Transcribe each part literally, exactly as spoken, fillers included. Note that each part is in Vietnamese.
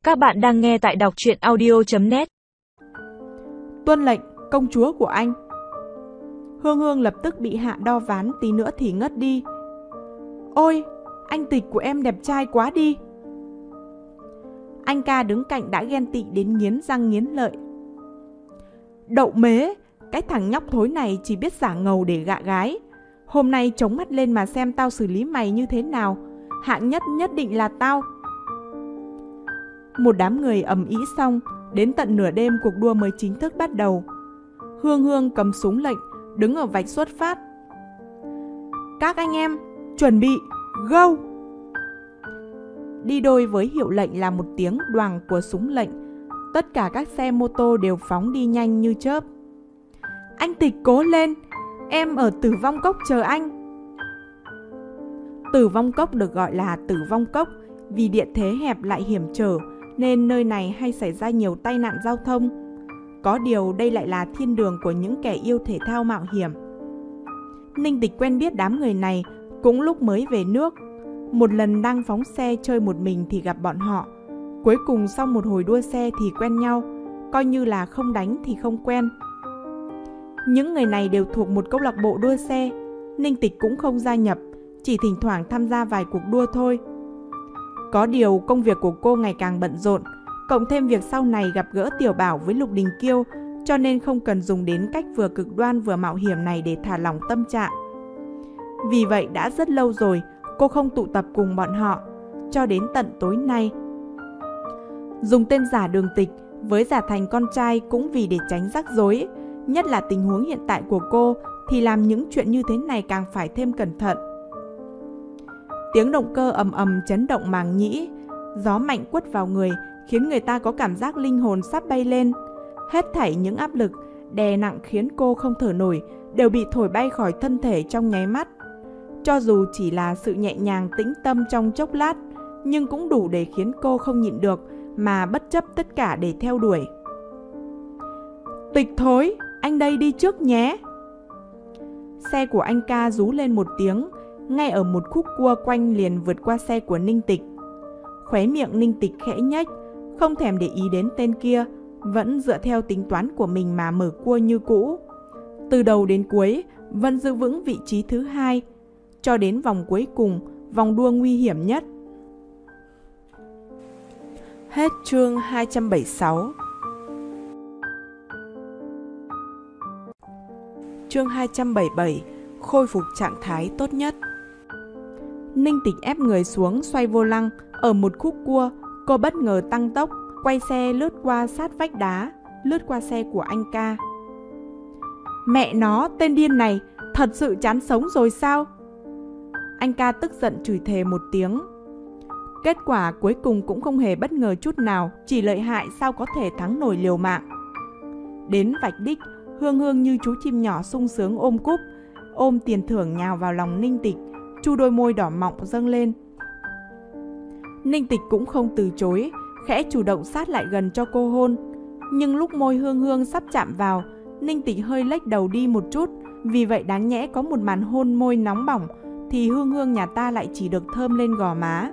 Các bạn đang nghe tại đọc truyện audio chấm net. Tuân lệnh, công chúa của anh. Hương Hương lập tức bị hạ đo ván, tí nữa thì ngất đi. Ôi, anh Tịch của em đẹp trai quá đi. Anh ca đứng cạnh đã ghen tị đến nghiến răng nghiến lợi. Đậu mế, cái thằng nhóc thối này chỉ biết giả ngầu để gạ gái. Hôm nay chống mắt lên mà xem tao xử lý mày như thế nào. Hạng nhất nhất định là tao. Một đám người ầm ĩ xong, đến tận nửa đêm cuộc đua mới chính thức bắt đầu. Hương Hương cầm súng lệnh, đứng ở vạch xuất phát. Các anh em, chuẩn bị, go! Đi đôi với hiệu lệnh là một tiếng đoàng của súng lệnh. Tất cả các xe mô tô đều phóng đi nhanh như chớp. Anh Tịch cố lên, em ở Tử Vong Cốc chờ anh. Tử Vong Cốc được gọi là Tử Vong Cốc vì địa thế hẹp lại hiểm trở, nên nơi này hay xảy ra nhiều tai nạn giao thông. Có điều đây lại là thiên đường của những kẻ yêu thể thao mạo hiểm. Ninh Tịch quen biết đám người này cũng lúc mới về nước. Một lần đang phóng xe chơi một mình thì gặp bọn họ. Cuối cùng sau một hồi đua xe thì quen nhau, coi như là không đánh thì không quen. Những người này đều thuộc một câu lạc bộ đua xe. Ninh Tịch cũng không gia nhập, chỉ thỉnh thoảng tham gia vài cuộc đua thôi. Có điều công việc của cô ngày càng bận rộn, cộng thêm việc sau này gặp gỡ Tiểu Bảo với Lục Đình Kiêu, cho nên không cần dùng đến cách vừa cực đoan vừa mạo hiểm này để thả lỏng tâm trạng. Vì vậy đã rất lâu rồi cô không tụ tập cùng bọn họ, cho đến tận tối nay. Dùng tên giả Đường Tịch với giả thành con trai cũng vì để tránh rắc rối, nhất là tình huống hiện tại của cô thì làm những chuyện như thế này càng phải thêm cẩn thận. Tiếng động cơ ầm ầm chấn động màng nhĩ, gió mạnh quất vào người khiến người ta có cảm giác linh hồn sắp bay lên. Hết thảy những áp lực đè nặng khiến cô không thở nổi đều bị thổi bay khỏi thân thể trong nháy mắt. Cho dù chỉ là sự nhẹ nhàng tĩnh tâm trong chốc lát, nhưng cũng đủ để khiến cô không nhịn được mà bất chấp tất cả để theo đuổi. Tịch thối, anh đây đi trước nhé. Xe của anh ca rú lên một tiếng, ngay ở một khúc cua quanh liền vượt qua xe của Ninh Tịch. Khóe miệng Ninh Tịch khẽ nhếch, không thèm để ý đến tên kia, vẫn dựa theo tính toán của mình mà mở cua như cũ. Từ đầu đến cuối vẫn giữ vững vị trí thứ hai, cho đến vòng cuối cùng, vòng đua nguy hiểm nhất. Hết chương hai trăm bảy mươi sáu. Chương hai trăm bảy mươi bảy, khôi phục trạng thái tốt nhất. Ninh Tịch ép người xuống xoay vô lăng, ở một khúc cua, cô bất ngờ tăng tốc, quay xe lướt qua sát vách đá, lướt qua xe của anh ca. Mẹ nó, tên điên này, thật sự chán sống rồi sao? Anh ca tức giận chửi thề một tiếng. Kết quả cuối cùng cũng không hề bất ngờ chút nào, chỉ lợi hại sao có thể thắng nổi liều mạng. Đến vạch đích, Hương Hương như chú chim nhỏ sung sướng ôm cúp, ôm tiền thưởng nhào vào lòng Ninh Tịch, chu đôi môi đỏ mọng dâng lên. Ninh Tịch cũng không từ chối, khẽ chủ động sát lại gần cho cô hôn. Nhưng lúc môi Hương Hương sắp chạm vào, Ninh Tịch hơi lệch đầu đi một chút, vì vậy đáng nhẽ có một màn hôn môi nóng bỏng, thì Hương Hương nhà ta lại chỉ được thơm lên gò má.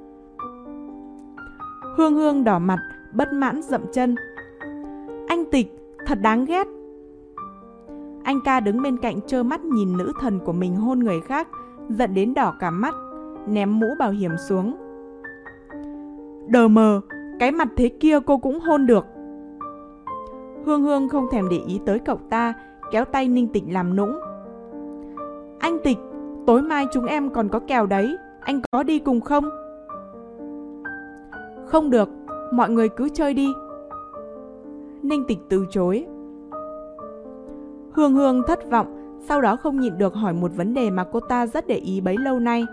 Hương Hương đỏ mặt, bất mãn dậm chân. Anh Tịch, thật đáng ghét. Anh ca đứng bên cạnh trơ mắt nhìn nữ thần của mình hôn người khác, giận đến đỏ cả mắt, ném mũ bảo hiểm xuống. Đờ mờ, cái mặt thế kia cô cũng hôn được. Hương Hương không thèm để ý tới cậu ta, kéo tay Ninh Tịch làm nũng. Anh Tịch, tối mai chúng em còn có kèo đấy, anh có đi cùng không? Không được, mọi người cứ chơi đi. Ninh Tịch từ chối. Hương Hương thất vọng, sau đó không nhịn được hỏi một vấn đề mà cô ta rất để ý bấy lâu nay.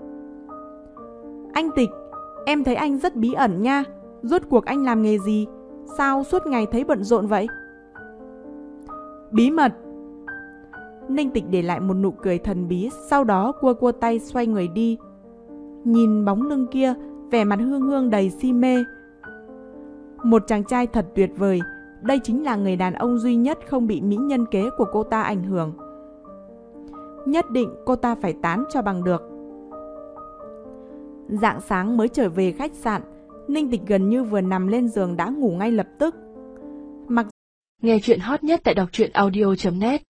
Anh Tịch, em thấy anh rất bí ẩn nha, rốt cuộc anh làm nghề gì? Sao suốt ngày thấy bận rộn vậy? Bí mật. Ninh Tịch để lại một nụ cười thần bí, sau đó cua cua tay xoay người đi. Nhìn bóng lưng kia, vẻ mặt Hương Hương đầy si mê. Một chàng trai thật tuyệt vời, đây chính là người đàn ông duy nhất không bị mỹ nhân kế của cô ta ảnh hưởng. Nhất định cô ta phải tán cho bằng được. Rạng sáng mới trở về khách sạn, Ninh Tịch gần như vừa nằm lên giường đã ngủ ngay lập tức. Mặc Nghe chuyện hot nhất tại đọc truyện audio chấm net